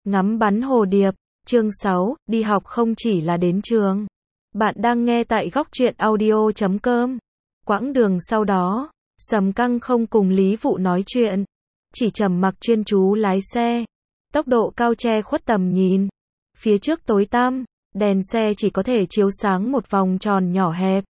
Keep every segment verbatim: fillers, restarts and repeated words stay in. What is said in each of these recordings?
Ngắm bắn hồ điệp, chương sáu, đi học không chỉ là đến trường. Bạn đang nghe tại góc truyện audio chấm com. Quãng đường sau đó, Sầm Căng không cùng Lý Vụ nói chuyện, chỉ trầm mặc chuyên chú lái xe. Tốc độ cao che khuất tầm nhìn. Phía trước tối tăm, đèn xe chỉ có thể chiếu sáng một vòng tròn nhỏ hẹp.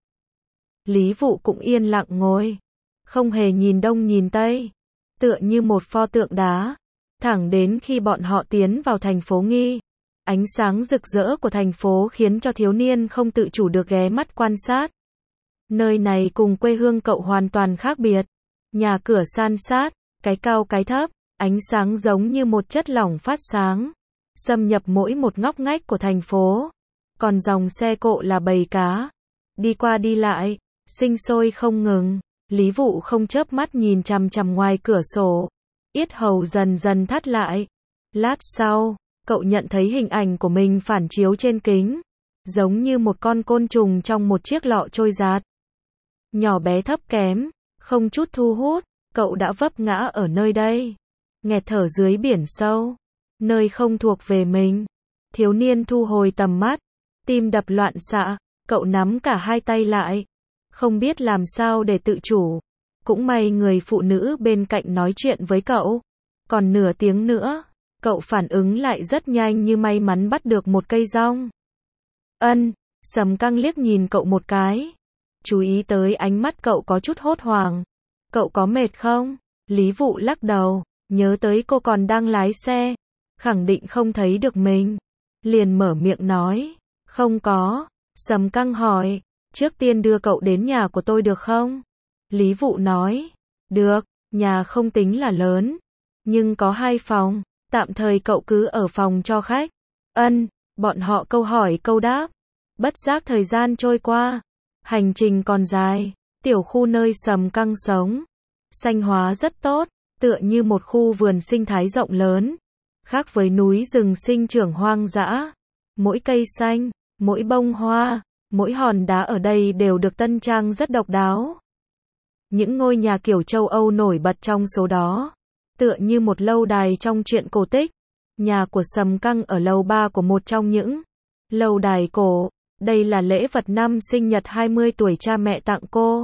Lý Vụ cũng yên lặng ngồi, không hề nhìn đông nhìn tây, tựa như một pho tượng đá. Thẳng đến khi bọn họ tiến vào thành phố Nghi, ánh sáng rực rỡ của thành phố khiến cho thiếu niên không tự chủ được ghé mắt quan sát. Nơi này cùng quê hương cậu hoàn toàn khác biệt. Nhà cửa san sát, cái cao cái thấp, ánh sáng giống như một chất lỏng phát sáng, xâm nhập mỗi một ngóc ngách của thành phố. Còn dòng xe cộ là bầy cá, đi qua đi lại, sinh sôi không ngừng. Lý Vụ không chớp mắt nhìn chằm chằm ngoài cửa sổ, yết hầu dần dần thắt lại. Lát sau, cậu nhận thấy hình ảnh của mình phản chiếu trên kính, giống như một con côn trùng trong một chiếc lọ trôi giạt. Nhỏ bé thấp kém, không chút thu hút, cậu đã vấp ngã ở nơi đây, nghẹt thở dưới biển sâu, nơi không thuộc về mình. Thiếu niên thu hồi tầm mắt, tim đập loạn xạ, cậu nắm cả hai tay lại, không biết làm sao để tự chủ. Cũng may người phụ nữ bên cạnh nói chuyện với cậu. Còn nửa tiếng nữa, cậu phản ứng lại rất nhanh, như may mắn bắt được một cây rong. Ân, Sầm Căng liếc nhìn cậu một cái, chú ý tới ánh mắt cậu có chút hốt hoảng. Cậu có mệt không? Lý Vụ lắc đầu, nhớ tới cô còn đang lái xe, khẳng định không thấy được mình, liền mở miệng nói, không có. Sầm Căng hỏi, trước tiên đưa cậu đến nhà của tôi được không? Lý Vụ nói, được, nhà không tính là lớn, nhưng có hai phòng, tạm thời cậu cứ ở phòng cho khách. Ân, bọn họ câu hỏi câu đáp, bất giác thời gian trôi qua, hành trình còn dài. Tiểu khu nơi Sầm Căng sống, xanh hóa rất tốt, tựa như một khu vườn sinh thái rộng lớn, khác với núi rừng sinh trưởng hoang dã. Mỗi cây xanh, mỗi bông hoa, mỗi hòn đá ở đây đều được tân trang rất độc đáo. Những ngôi nhà kiểu châu Âu nổi bật trong số đó, tựa như một lâu đài trong truyện cổ tích. Nhà của Sầm Căng ở lầu ba của một trong những lâu đài cổ. Đây là lễ vật năm sinh nhật hai mươi tuổi cha mẹ tặng cô.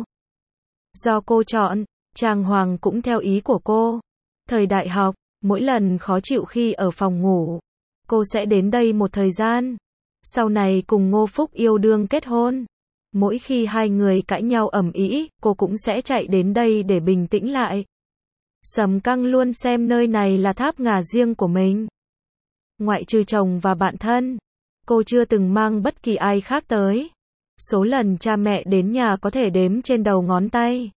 Do cô chọn, trang hoàng cũng theo ý của cô. Thời đại học, mỗi lần khó chịu khi ở phòng ngủ, cô sẽ đến đây một thời gian. Sau này cùng Ngô Phúc yêu đương kết hôn, mỗi khi hai người cãi nhau ầm ĩ, cô cũng sẽ chạy đến đây để bình tĩnh lại. Sầm Căng luôn xem nơi này là tháp ngà riêng của mình. Ngoại trừ chồng và bạn thân, cô chưa từng mang bất kỳ ai khác tới. Số lần cha mẹ đến nhà có thể đếm trên đầu ngón tay.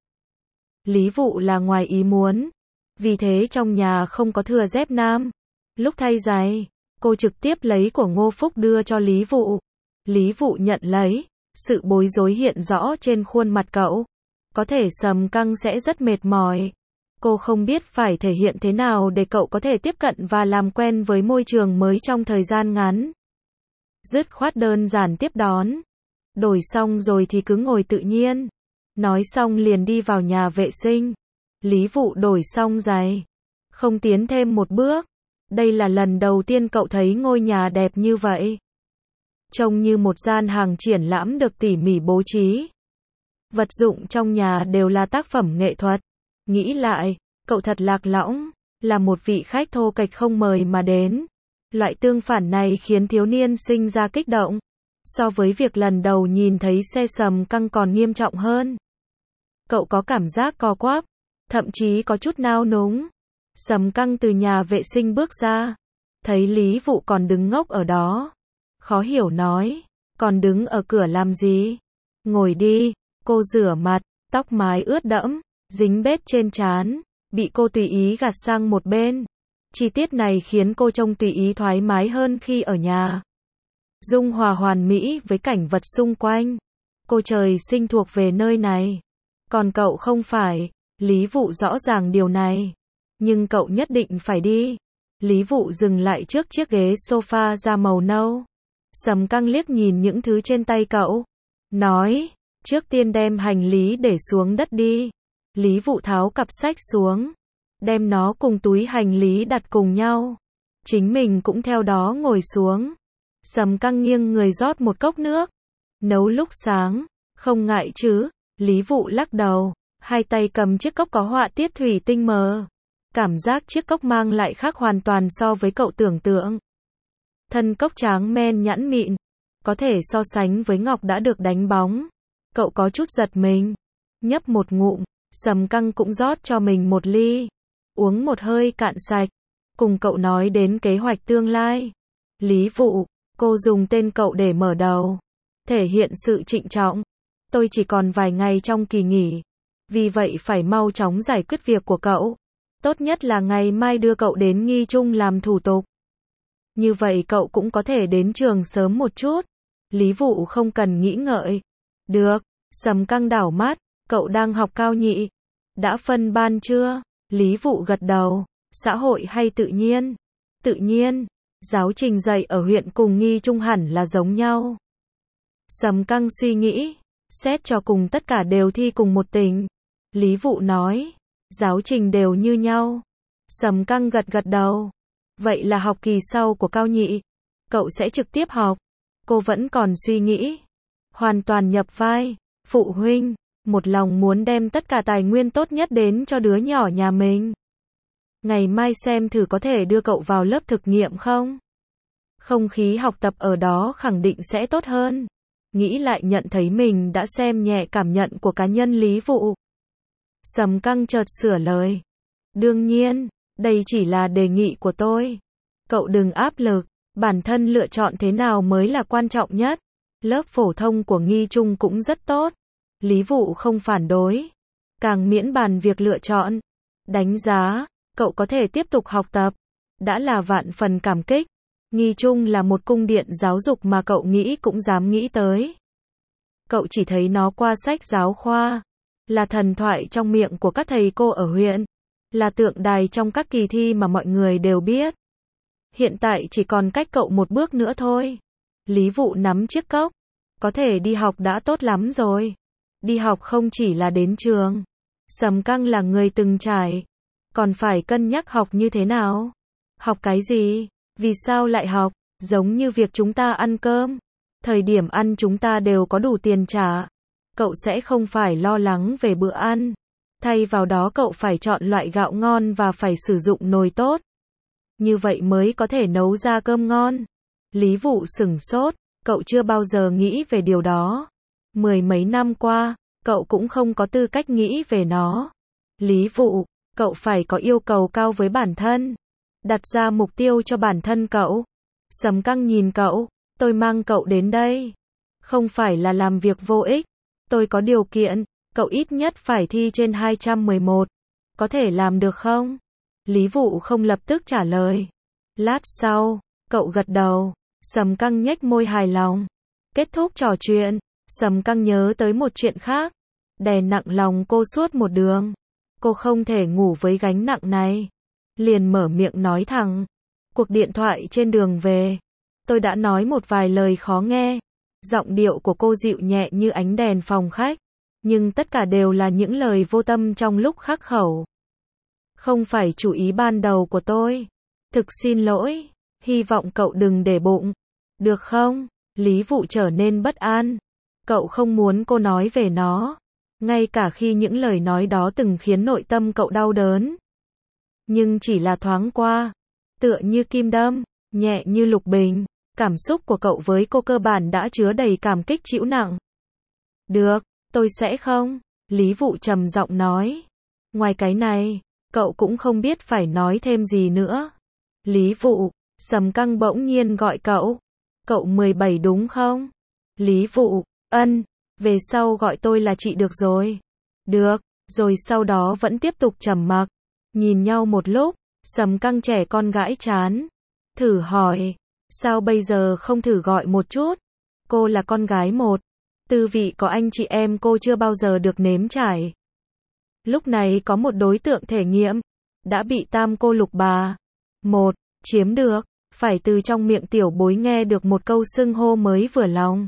Lý Vụ là ngoài ý muốn, vì thế trong nhà không có thừa dép nam. Lúc thay giày, cô trực tiếp lấy của Ngô Phúc đưa cho Lý Vụ. Lý Vụ nhận lấy, sự bối rối hiện rõ trên khuôn mặt cậu. Có thể Sầm Căng sẽ rất mệt mỏi. Cô không biết phải thể hiện thế nào để cậu có thể tiếp cận và làm quen với môi trường mới trong thời gian ngắn. Dứt khoát đơn giản tiếp đón. Đổi xong rồi thì cứ ngồi tự nhiên. Nói xong liền đi vào nhà vệ sinh. Lý Vụ đổi xong giày, không tiến thêm một bước. Đây là lần đầu tiên cậu thấy ngôi nhà đẹp như vậy. Trông như một gian hàng triển lãm được tỉ mỉ bố trí. Vật dụng trong nhà đều là tác phẩm nghệ thuật. Nghĩ lại, cậu thật lạc lõng, là một vị khách thô kệch không mời mà đến. Loại tương phản này khiến thiếu niên sinh ra kích động. So với việc lần đầu nhìn thấy xe Sầm Căng còn nghiêm trọng hơn. Cậu có cảm giác co quắp, thậm chí có chút nao núng. Sầm Căng từ nhà vệ sinh bước ra, thấy Lý Vụ còn đứng ngốc ở đó. Khó hiểu nói, còn đứng ở cửa làm gì? Ngồi đi. Cô rửa mặt, tóc mái ướt đẫm, dính bết trên trán, bị cô tùy ý gạt sang một bên. Chi tiết này khiến cô trông tùy ý thoải mái hơn khi ở nhà. Dung hòa hoàn mỹ với cảnh vật xung quanh. Cô trời sinh thuộc về nơi này, còn cậu không phải. Lý Vụ rõ ràng điều này, nhưng cậu nhất định phải đi. Lý Vụ dừng lại trước chiếc ghế sofa da màu nâu. Sầm Căng liếc nhìn những thứ trên tay cậu, nói, trước tiên đem hành lý để xuống đất đi. Lý Vụ tháo cặp sách xuống, đem nó cùng túi hành lý đặt cùng nhau. Chính mình cũng theo đó ngồi xuống. Sầm Căng nghiêng người rót một cốc nước. Nấu lúc sáng, không ngại chứ? Lý Vụ lắc đầu, hai tay cầm chiếc cốc có họa tiết thủy tinh mờ. Cảm giác chiếc cốc mang lại khác hoàn toàn so với cậu tưởng tượng. Thân cốc tráng men nhẵn mịn, có thể so sánh với ngọc đã được đánh bóng. Cậu có chút giật mình, nhấp một ngụm, Sầm Căng cũng rót cho mình một ly. Uống một hơi cạn sạch, cùng cậu nói đến kế hoạch tương lai. Lý Vụ, cô dùng tên cậu để mở đầu, thể hiện sự trịnh trọng. Tôi chỉ còn vài ngày trong kỳ nghỉ, vì vậy phải mau chóng giải quyết việc của cậu. Tốt nhất là ngày mai đưa cậu đến Nghi Trung làm thủ tục. Như vậy cậu cũng có thể đến trường sớm một chút. Lý Vụ không cần nghĩ ngợi. Được, Sầm Căng đảo mắt, cậu đang học cao nhị. Đã phân ban chưa? Lý Vụ gật đầu. Xã hội hay tự nhiên? Tự nhiên. Giáo trình dạy ở huyện cùng Nghi Trung hẳn là giống nhau. Sầm Căng suy nghĩ. Xét cho cùng tất cả đều thi cùng một tỉnh. Lý Vụ nói. Giáo trình đều như nhau. Sầm Căng gật gật đầu. Vậy là học kỳ sau của cao nhị, cậu sẽ trực tiếp học. Cô vẫn còn suy nghĩ. Hoàn toàn nhập vai. Phụ huynh, một lòng muốn đem tất cả tài nguyên tốt nhất đến cho đứa nhỏ nhà mình. Ngày mai xem thử có thể đưa cậu vào lớp thực nghiệm không? Không khí học tập ở đó khẳng định sẽ tốt hơn. Nghĩ lại nhận thấy mình đã xem nhẹ cảm nhận của cá nhân Lý Vụ. Sầm Căng chợt sửa lời. Đương nhiên, đây chỉ là đề nghị của tôi. Cậu đừng áp lực, bản thân lựa chọn thế nào mới là quan trọng nhất. Lớp phổ thông của Nghi Trung cũng rất tốt. Lý Vụ không phản đối. Càng miễn bàn việc lựa chọn. Đánh giá, cậu có thể tiếp tục học tập. Đã là vạn phần cảm kích. Nghi Trung là một cung điện giáo dục mà cậu nghĩ cũng dám nghĩ tới. Cậu chỉ thấy nó qua sách giáo khoa. Là thần thoại trong miệng của các thầy cô ở huyện. Là tượng đài trong các kỳ thi mà mọi người đều biết. Hiện tại chỉ còn cách cậu một bước nữa thôi. Lý Vụ nắm chiếc cốc. Có thể đi học đã tốt lắm rồi. Đi học không chỉ là đến trường. Sầm Căng là người từng trải. Còn phải cân nhắc học như thế nào. Học cái gì? Vì sao lại học? Giống như việc chúng ta ăn cơm. Thời điểm ăn chúng ta đều có đủ tiền trả. Cậu sẽ không phải lo lắng về bữa ăn. Thay vào đó cậu phải chọn loại gạo ngon và phải sử dụng nồi tốt. Như vậy mới có thể nấu ra cơm ngon. Lý Vụ sửng sốt, cậu chưa bao giờ nghĩ về điều đó. Mười mấy năm qua, cậu cũng không có tư cách nghĩ về nó. Lý Vụ, cậu phải có yêu cầu cao với bản thân. Đặt ra mục tiêu cho bản thân cậu. Sầm Căng nhìn cậu, tôi mang cậu đến đây. Không phải là làm việc vô ích. Tôi có điều kiện, cậu ít nhất phải thi trên hai trăm mười một. Có thể làm được không? Lý Vụ không lập tức trả lời. Lát sau, cậu gật đầu. Sầm Căng nhếch môi hài lòng. Kết thúc trò chuyện, Sầm Căng nhớ tới một chuyện khác. Đè nặng lòng cô suốt một đường. Cô không thể ngủ với gánh nặng này. Liền mở miệng nói thẳng. Cuộc điện thoại trên đường về. Tôi đã nói một vài lời khó nghe. Giọng điệu của cô dịu nhẹ như ánh đèn phòng khách. Nhưng tất cả đều là những lời vô tâm trong lúc khắc khẩu. Không phải chủ ý ban đầu của tôi. Thực xin lỗi. Hy vọng cậu đừng để bụng. Được không? Lý Vụ trở nên bất an. Cậu không muốn cô nói về nó. Ngay cả khi những lời nói đó từng khiến nội tâm cậu đau đớn. Nhưng chỉ là thoáng qua. Tựa như kim đâm, nhẹ như lục bình. Cảm xúc của cậu với cô cơ bản đã chứa đầy cảm kích trĩu nặng. Được, tôi sẽ không. Lý Vụ trầm giọng nói. Ngoài cái này, cậu cũng không biết phải nói thêm gì nữa. Lý Vụ, Sầm Căng bỗng nhiên gọi cậu. Cậu mười bảy đúng không? Lý Vụ, ân, về sau gọi tôi là chị được rồi. Được, rồi sau đó vẫn tiếp tục trầm mặc. Nhìn nhau một lúc, Sầm Căng trẻ con gãi chán. Thử hỏi, sao bây giờ không thử gọi một chút? Cô là con gái một. Tư vị có anh chị em cô chưa bao giờ được nếm trải. Lúc này có một đối tượng thể nghiệm. Đã bị tam cô lục bà. Một, chiếm được. Phải từ trong miệng tiểu bối nghe được một câu xưng hô mới vừa lòng.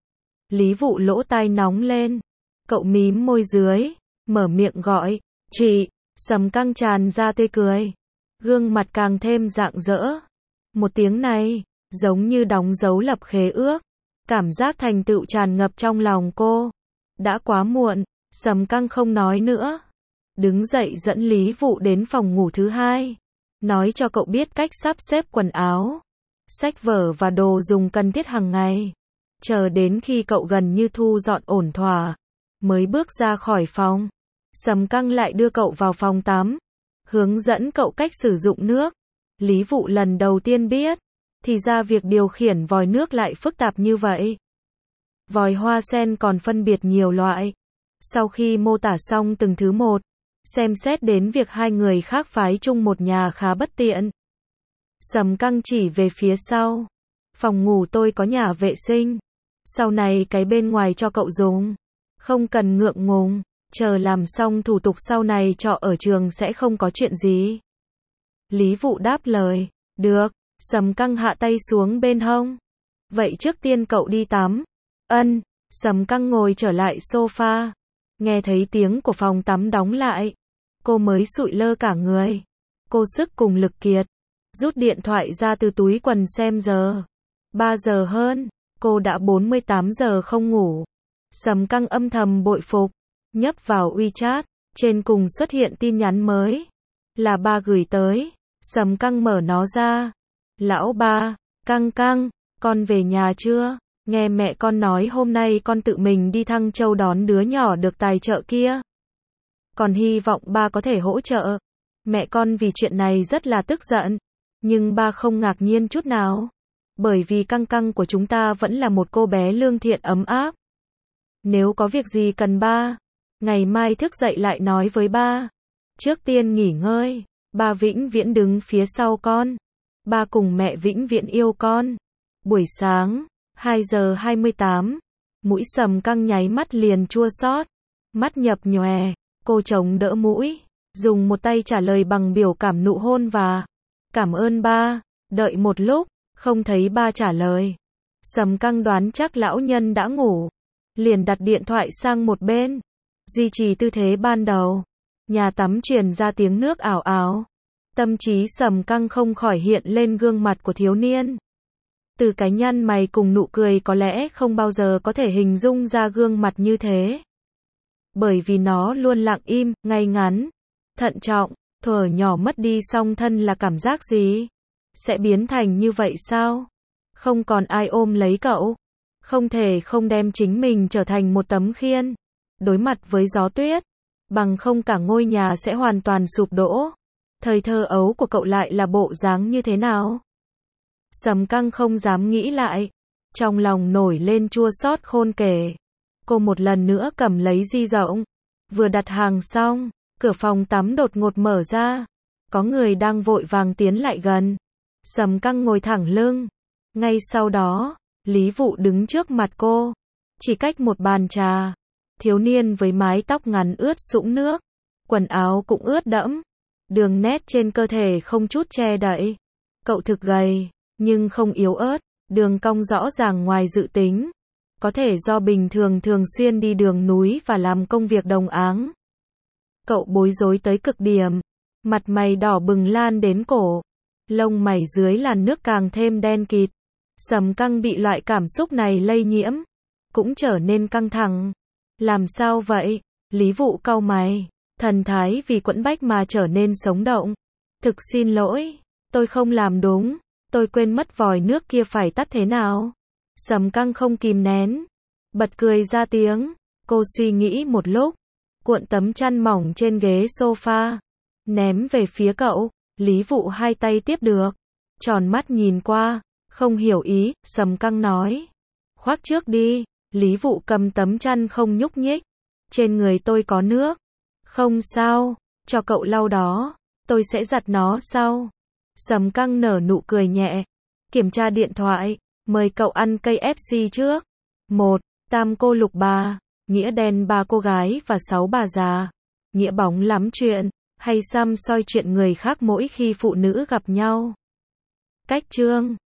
Lý Vụ lỗ tai nóng lên. Cậu mím môi dưới. Mở miệng gọi. Chị. Sầm Căng tràn ra tươi cười. Gương mặt càng thêm rạng rỡ. Một tiếng này, giống như đóng dấu lập khế ước. Cảm giác thành tựu tràn ngập trong lòng cô. Đã quá muộn, Sầm Căng không nói nữa. Đứng dậy dẫn Lý Vụ đến phòng ngủ thứ hai. Nói cho cậu biết cách sắp xếp quần áo, sách vở và đồ dùng cần thiết hàng ngày. Chờ đến khi cậu gần như thu dọn ổn thỏa, mới bước ra khỏi phòng. Sầm Căng lại đưa cậu vào phòng tắm, hướng dẫn cậu cách sử dụng nước. Lý Vụ lần đầu tiên biết, thì ra việc điều khiển vòi nước lại phức tạp như vậy. Vòi hoa sen còn phân biệt nhiều loại. Sau khi mô tả xong từng thứ một, xem xét đến việc hai người khác phái chung một nhà khá bất tiện, Sầm Căng chỉ về phía sau. Phòng ngủ tôi có nhà vệ sinh. Sau này cái bên ngoài cho cậu dùng. Không cần ngượng ngùng. Chờ làm xong thủ tục sau này trọ ở trường sẽ không có chuyện gì. Lý Vụ đáp lời. Được. Sầm Căng hạ tay xuống bên hông. Vậy trước tiên cậu đi tắm. Ân. Sầm Căng ngồi trở lại sofa. Nghe thấy tiếng của phòng tắm đóng lại. Cô mới sụi lơ cả người. Cô sức cùng lực kiệt. Rút điện thoại ra từ túi quần xem giờ. ba giờ hơn. Cô đã bốn mươi tám giờ không ngủ. Sầm Căng âm thầm bội phục. Nhấp vào WeChat. Trên cùng xuất hiện tin nhắn mới. Là ba gửi tới. Sầm Căng mở nó ra. Lão ba. Căng Căng. Con về nhà chưa? Nghe mẹ con nói hôm nay con tự mình đi Thăng Châu đón đứa nhỏ được tài trợ kia. Còn hy vọng ba có thể hỗ trợ. Mẹ con vì chuyện này rất là tức giận. Nhưng ba không ngạc nhiên chút nào. Bởi vì Căng Căng của chúng ta vẫn là một cô bé lương thiện ấm áp. Nếu có việc gì cần ba, ngày mai thức dậy lại nói với ba. Trước tiên nghỉ ngơi. Ba vĩnh viễn đứng phía sau con. Ba cùng mẹ vĩnh viễn yêu con. Buổi sáng, hai giờ hai mươi tám. Mũi Sầm Căng nháy mắt liền chua xót. Mắt nhập nhòe. Cô chống đỡ mũi. Dùng một tay trả lời bằng biểu cảm nụ hôn và cảm ơn ba. Đợi một lúc, không thấy ba trả lời. Sầm Căng đoán chắc lão nhân đã ngủ. Liền đặt điện thoại sang một bên. Duy trì tư thế ban đầu. Nhà tắm truyền ra tiếng nước ảo ảo. Tâm trí Sầm Căng không khỏi hiện lên gương mặt của thiếu niên. Từ cái nhăn mày cùng nụ cười có lẽ không bao giờ có thể hình dung ra gương mặt như thế. Bởi vì nó luôn lặng im, ngay ngắn, thận trọng. Thuở nhỏ mất đi song thân là cảm giác gì? Sẽ biến thành như vậy sao? Không còn ai ôm lấy cậu. Không thể không đem chính mình trở thành một tấm khiên. Đối mặt với gió tuyết. Bằng không cả ngôi nhà sẽ hoàn toàn sụp đổ. Thời thơ ấu của cậu lại là bộ dáng như thế nào? Sầm Căng không dám nghĩ lại. Trong lòng nổi lên chua xót khôn kể. Cô một lần nữa cầm lấy di động. Vừa đặt hàng xong, cửa phòng tắm đột ngột mở ra. Có người đang vội vàng tiến lại gần. Sầm Căng ngồi thẳng lưng. Ngay sau đó, Lý Vụ đứng trước mặt cô. Chỉ cách một bàn trà. Thiếu niên với mái tóc ngắn ướt sũng nước. Quần áo cũng ướt đẫm. Đường nét trên cơ thể không chút che đậy. Cậu thực gầy, nhưng không yếu ớt. Đường cong rõ ràng ngoài dự tính. Có thể do bình thường thường xuyên đi đường núi và làm công việc đồng áng. Cậu bối rối tới cực điểm. Mặt mày đỏ bừng lan đến cổ. Lông mày dưới làn nước càng thêm đen kịt. Sầm Căng bị loại cảm xúc này lây nhiễm. Cũng trở nên căng thẳng. Làm sao vậy? Lý Vụ cau mày. Thần thái vì quẫn bách mà trở nên sống động. Thực xin lỗi. Tôi không làm đúng. Tôi quên mất vòi nước kia phải tắt thế nào. Sầm Căng không kìm nén. Bật cười ra tiếng. Cô suy nghĩ một lúc. Cuộn tấm chăn mỏng trên ghế sofa. Ném về phía cậu. Lý Vụ hai tay tiếp được. Tròn mắt nhìn qua. Không hiểu ý. Sầm Căng nói. Khoác trước đi. Lý Vụ cầm tấm chăn không nhúc nhích. Trên người tôi có nước. Không sao. Cho cậu lau đó. Tôi sẽ giặt nó sau. Sầm Căng nở nụ cười nhẹ. Kiểm tra điện thoại. Mời cậu ăn cây ép xê trước. Một. Tam cô lục bà. Nghĩa đen ba cô gái và sáu bà già. Nghĩa bóng lắm chuyện. Hay xăm soi chuyện người khác mỗi khi phụ nữ gặp nhau. Cách chương.